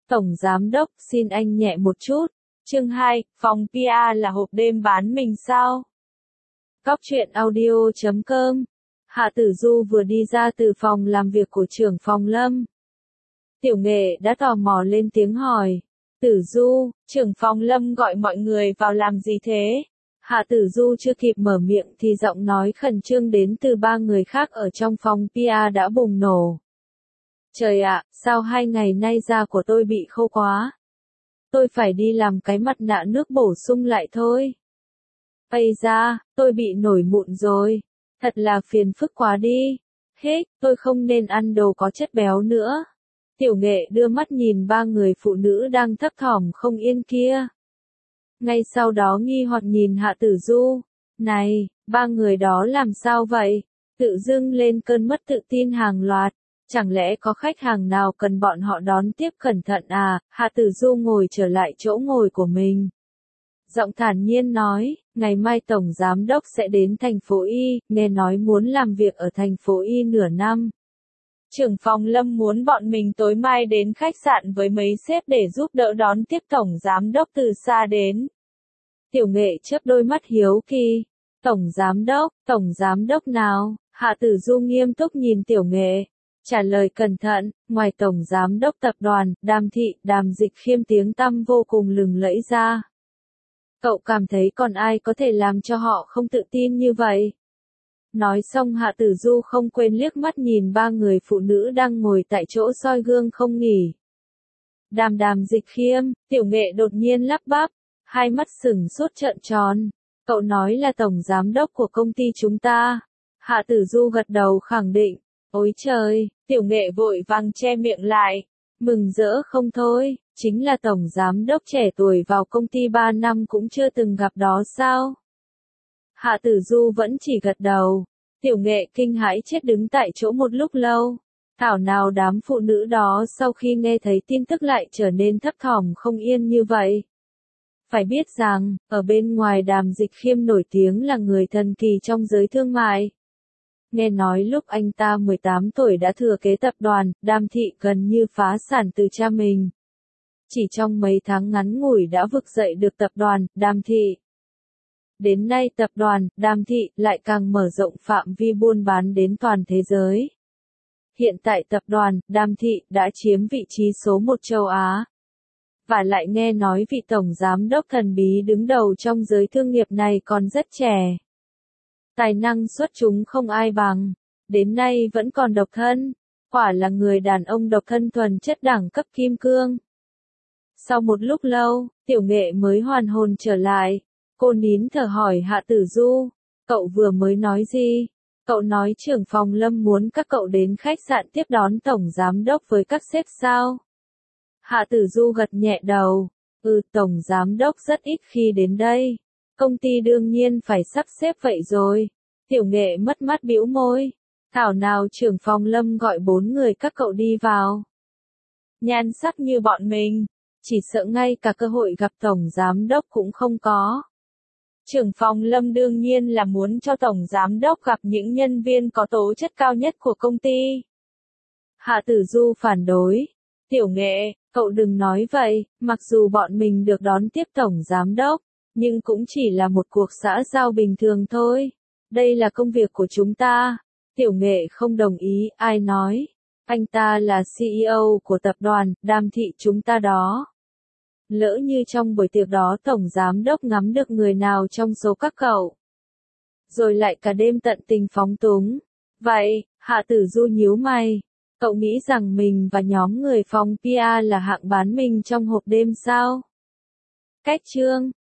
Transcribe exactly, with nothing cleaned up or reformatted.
Tổng Giám Đốc, xin anh nhẹ một chút. Chương hai, phòng pê e là hộp đêm bán mình sao? Cóc truyện audio chấm com. Hạ Tử Du vừa đi ra từ phòng làm việc của trưởng phòng Lâm. Tiểu Nghệ đã tò mò lên tiếng hỏi. Tử Du, trưởng phòng Lâm gọi mọi người vào làm gì thế? Hạ Tử Du chưa kịp mở miệng thì giọng nói khẩn trương đến từ ba người khác ở trong phòng pê e đã bùng nổ. Trời ạ, sao hai ngày nay da của tôi bị khô quá? Tôi phải đi làm cái mặt nạ nước bổ sung lại thôi. Ây da, tôi bị nổi mụn rồi. Thật là phiền phức quá đi. Hết, tôi không nên ăn đồ có chất béo nữa. Tiểu Nghệ đưa mắt nhìn ba người phụ nữ đang thấp thỏm không yên kia. Ngay sau đó nghi hoặc nhìn Hạ Tử Du. Này, ba người đó làm sao vậy? Tự dưng lên cơn mất tự tin hàng loạt. Chẳng lẽ có khách hàng nào cần bọn họ đón tiếp cẩn thận à? Hạ Tử Du ngồi trở lại chỗ ngồi của mình. Giọng thản nhiên nói, ngày mai Tổng Giám Đốc sẽ đến thành phố Y, nghe nói muốn làm việc ở thành phố Y nửa năm. Trưởng phòng Lâm muốn bọn mình tối mai đến khách sạn với mấy sếp để giúp đỡ đón tiếp Tổng Giám Đốc từ xa đến. Tiểu Nghệ chớp đôi mắt hiếu kỳ. Tổng Giám Đốc, Tổng Giám Đốc nào? Hạ Tử Du nghiêm túc nhìn Tiểu Nghệ. Trả lời cẩn thận, ngoài Tổng Giám Đốc tập đoàn, Đàm Thị, Đàm Dịch Khiêm tiếng tăm vô cùng lừng lẫy ra. Cậu cảm thấy còn ai có thể làm cho họ không tự tin như vậy? Nói xong Hạ Tử Du không quên liếc mắt nhìn ba người phụ nữ đang ngồi tại chỗ soi gương không nghỉ. Đàm Đàm Dịch Khiêm, Tiểu Nghệ đột nhiên lắp bắp, hai mắt sừng sốt trợn tròn. Cậu nói là Tổng Giám Đốc của công ty chúng ta. Hạ Tử Du gật đầu khẳng định. Ôi trời, Tiểu Nghệ vội vàng che miệng lại. Mừng rỡ không thôi, chính là Tổng Giám Đốc trẻ tuổi vào công ty ba năm cũng chưa từng gặp đó sao? Hạ Tử Du vẫn chỉ gật đầu. Tiểu Nghệ kinh hãi chết đứng tại chỗ một lúc lâu. Thảo nào đám phụ nữ đó sau khi nghe thấy tin tức lại trở nên thấp thỏm không yên như vậy. Phải biết rằng, ở bên ngoài Đàm Dịch Khiêm nổi tiếng là người thần kỳ trong giới thương mại. Nghe nói lúc anh ta mười tám tuổi đã thừa kế tập đoàn, Đàm Thị gần như phá sản từ cha mình. Chỉ trong mấy tháng ngắn ngủi đã vực dậy được tập đoàn, Đàm Thị. Đến nay tập đoàn, Đàm Thị, lại càng mở rộng phạm vi buôn bán đến toàn thế giới. Hiện tại tập đoàn, Đàm Thị, đã chiếm vị trí số một châu Á. Và lại nghe nói vị Tổng Giám Đốc thần bí đứng đầu trong giới thương nghiệp này còn rất trẻ. Tài năng xuất chúng không ai bằng. Đến nay vẫn còn độc thân. Quả là người đàn ông độc thân thuần chất đẳng cấp kim cương. Sau một lúc lâu, Tiểu Nghệ mới hoàn hồn trở lại. Cô nín thở hỏi Hạ Tử Du. Cậu vừa mới nói gì? Cậu nói trưởng phòng Lâm muốn các cậu đến khách sạn tiếp đón Tổng Giám Đốc với các sếp sao? Hạ Tử Du gật nhẹ đầu. Ừ, Tổng Giám Đốc rất ít khi đến đây. Công ty đương nhiên phải sắp xếp vậy rồi. Tiểu Nghệ mất mắt bĩu môi. Thảo nào trưởng phòng Lâm gọi bốn người các cậu đi vào. Nhan sắc như bọn mình. Chỉ sợ ngay cả cơ hội gặp Tổng Giám Đốc cũng không có. Trưởng phòng Lâm đương nhiên là muốn cho Tổng Giám Đốc gặp những nhân viên có tố chất cao nhất của công ty. Hạ Tử Du phản đối. Tiểu Nghệ, cậu đừng nói vậy, mặc dù bọn mình được đón tiếp Tổng Giám Đốc, nhưng cũng chỉ là một cuộc xã giao bình thường thôi. Đây là công việc của chúng ta. Tiểu Nghệ không đồng ý, ai nói. Anh ta là xê e ô của tập đoàn, Đàm Thị chúng ta đó. Lỡ như trong buổi tiệc đó Tổng Giám Đốc ngắm được người nào trong số các cậu. Rồi lại cả đêm tận tình phóng túng. Vậy, Hạ Tử Du nhíu mày. Cậu nghĩ rằng mình và nhóm người phòng pê e là hạng bán mình trong hộp đêm sao? Cách chương